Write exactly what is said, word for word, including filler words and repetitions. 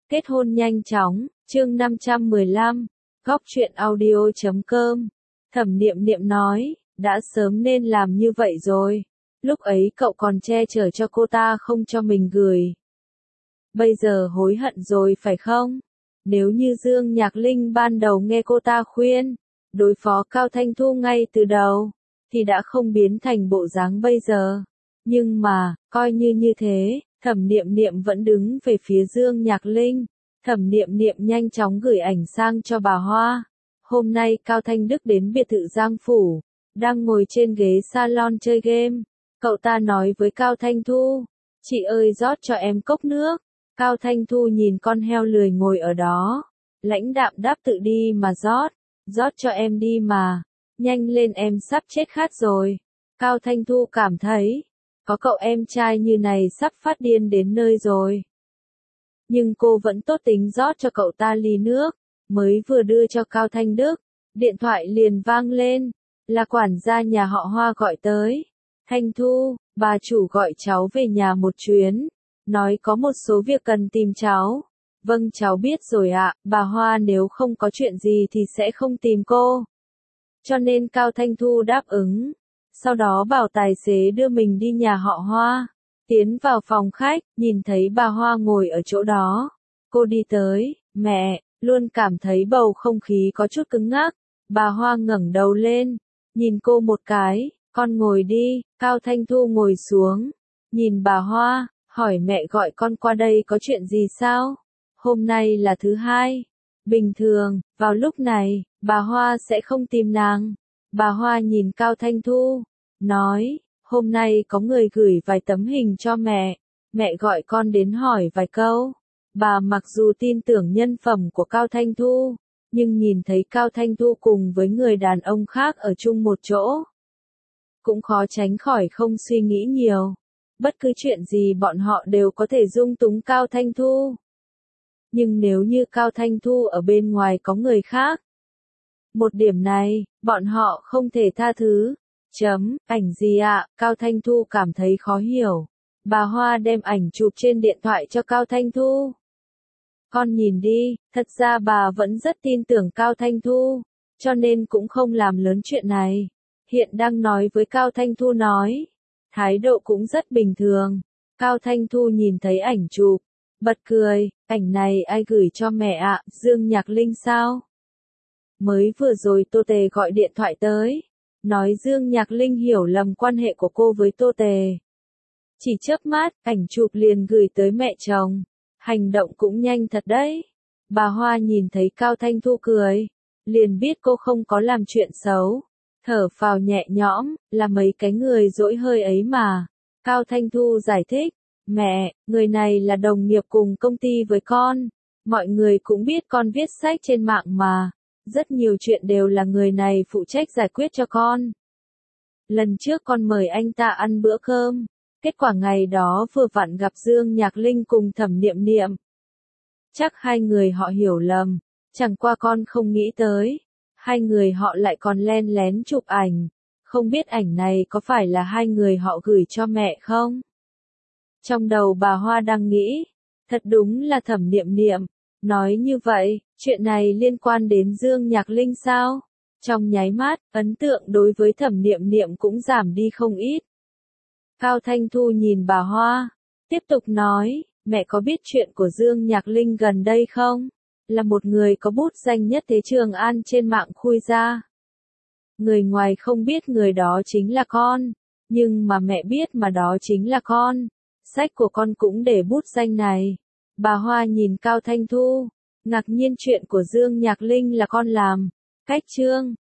Kết hôn nhanh chóng, chương năm trăm mười lăm, góc truyện audio chấm com. Thẩm Niệm Niệm nói, đã sớm nên làm như vậy rồi. Lúc ấy cậu còn che chở cho cô ta không cho mình gửi. Bây giờ hối hận rồi phải không? Nếu như Dương Nhạc Linh ban đầu nghe cô ta khuyên, đối phó Cao Thanh Thu ngay từ đầu, thì đã không biến thành bộ dáng bây giờ. Nhưng mà, coi như như thế, Thẩm Niệm Niệm vẫn đứng về phía Dương Nhạc Linh. Thẩm Niệm Niệm nhanh chóng gửi ảnh sang cho bà Hoa. Hôm nay Cao Thanh Đức đến biệt thự Giang Phủ, đang ngồi trên ghế salon chơi game. Cậu ta nói với Cao Thanh Thu, chị ơi rót cho em cốc nước. Cao Thanh Thu nhìn con heo lười ngồi ở đó. Lãnh đạm đáp tự đi mà rót, rót cho em đi mà, nhanh lên em sắp chết khát rồi. Cao Thanh Thu cảm thấy, có cậu em trai như này sắp phát điên đến nơi rồi. Nhưng cô vẫn tốt tính rót cho cậu ta ly nước, mới vừa đưa cho Cao Thanh Đức, điện thoại liền vang lên, là quản gia nhà họ Hoa gọi tới. Thanh Thu, bà chủ gọi cháu về nhà một chuyến, nói có một số việc cần tìm cháu. Vâng cháu biết rồi ạ, bà Hoa nếu không có chuyện gì thì sẽ không tìm cô. Cho nên Cao Thanh Thu đáp ứng, sau đó bảo tài xế đưa mình đi nhà họ Hoa. Tiến vào phòng khách, nhìn thấy bà Hoa ngồi ở chỗ đó. Cô đi tới, mẹ, luôn cảm thấy bầu không khí có chút cứng ngắc. Bà Hoa ngẩng đầu lên, nhìn cô một cái, con ngồi đi. Cao Thanh Thu ngồi xuống, nhìn bà Hoa, hỏi mẹ gọi con qua đây có chuyện gì sao? Hôm nay là thứ hai. Bình thường, vào lúc này, bà Hoa sẽ không tìm nàng. Bà Hoa nhìn Cao Thanh Thu, nói, hôm nay có người gửi vài tấm hình cho mẹ, mẹ gọi con đến hỏi vài câu. Bà mặc dù tin tưởng nhân phẩm của Cao Thanh Thu, nhưng nhìn thấy Cao Thanh Thu cùng với người đàn ông khác ở chung một chỗ, cũng khó tránh khỏi không suy nghĩ nhiều. Bất cứ chuyện gì bọn họ đều có thể dung túng Cao Thanh Thu. Nhưng nếu như Cao Thanh Thu ở bên ngoài có người khác, một điểm này, bọn họ không thể tha thứ. Chấm, ảnh gì ạ? Cao Thanh Thu cảm thấy khó hiểu. Bà Hoa đem ảnh chụp trên điện thoại cho Cao Thanh Thu. Con nhìn đi, thật ra bà vẫn rất tin tưởng Cao Thanh Thu, cho nên cũng không làm lớn chuyện này. Hiện đang nói với Cao Thanh Thu nói, thái độ cũng rất bình thường. Cao Thanh Thu nhìn thấy ảnh chụp, bật cười, ảnh này ai gửi cho mẹ ạ, Dương Nhạc Linh sao? Mới vừa rồi Tô Tề gọi điện thoại tới, nói Dương Nhạc Linh hiểu lầm quan hệ của cô với Tô Tề. Chỉ chớp mắt, ảnh chụp liền gửi tới mẹ chồng. Hành động cũng nhanh thật đấy. Bà Hoa nhìn thấy Cao Thanh Thu cười, liền biết cô không có làm chuyện xấu. Thở phào nhẹ nhõm, là mấy cái người dỗi hơi ấy mà. Cao Thanh Thu giải thích, mẹ, người này là đồng nghiệp cùng công ty với con. Mọi người cũng biết con viết sách trên mạng mà. Rất nhiều chuyện đều là người này phụ trách giải quyết cho con. Lần trước con mời anh ta ăn bữa cơm. Kết quả ngày đó vừa vặn gặp Dương Nhạc Linh cùng Thẩm Niệm Niệm. Chắc hai người họ hiểu lầm, chẳng qua con không nghĩ tới. Hai người họ lại còn len lén chụp ảnh. Không biết ảnh này có phải là hai người họ gửi cho mẹ không? Trong đầu bà Hoa đang nghĩ, thật đúng là Thẩm Niệm Niệm. Nói như vậy, chuyện này liên quan đến Dương Nhạc Linh sao? Trong nháy mắt, ấn tượng đối với Thẩm Niệm Niệm cũng giảm đi không ít. Cao Thanh Thu nhìn bà Hoa, tiếp tục nói, mẹ có biết chuyện của Dương Nhạc Linh gần đây không? Là một người có bút danh nhất thế Trường An trên mạng khui ra. Người ngoài không biết người đó chính là con, nhưng mà mẹ biết mà đó chính là con. Sách của con cũng để bút danh này. Bà Hoa nhìn Cao Thanh Thu, ngạc nhiên chuyện của Dương Nhạc Linh là con làm. Cách chương,